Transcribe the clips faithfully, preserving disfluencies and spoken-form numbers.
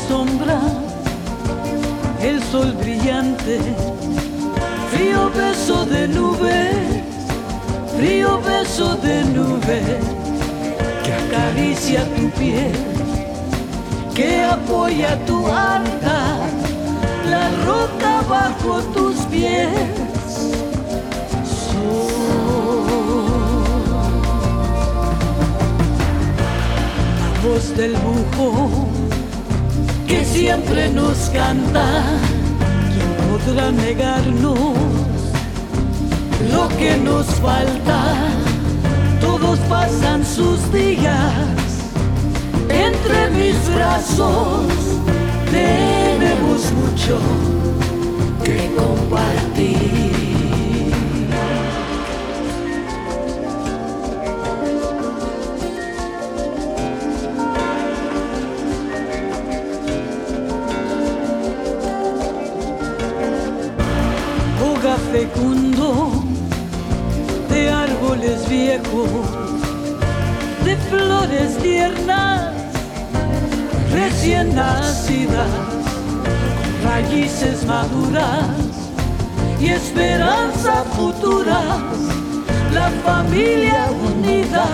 sombra, el sol brillante, frío beso de nube, frío beso de nube, que acaricia tu piel, que apoya tu altar, la roca bajo tus pies. La voz del bujo que siempre nos canta, ¿quién podrá negarnos lo que nos falta? Todos pasan sus días entre mis brazos, tenemos mucho que compartir. Hogar fecundo de árboles viejos, de flores tiernas recién nacidas, raíces maduras y esperanza futura, la familia unida.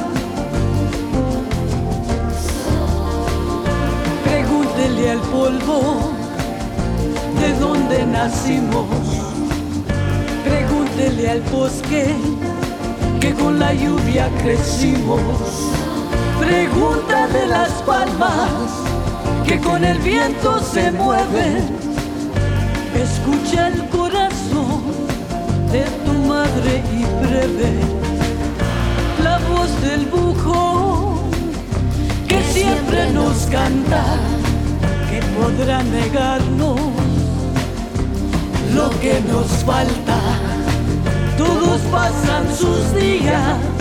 Pregúntele al polvo de dónde nacimos, pregúntele al bosque que con la lluvia crecimos, pregúntale a las palmas que con el viento se mueven. Escucha el corazón de tu madre y breve la voz del bujo que siempre nos canta, que podrá negarnos lo que nos falta. Todos pasan sus días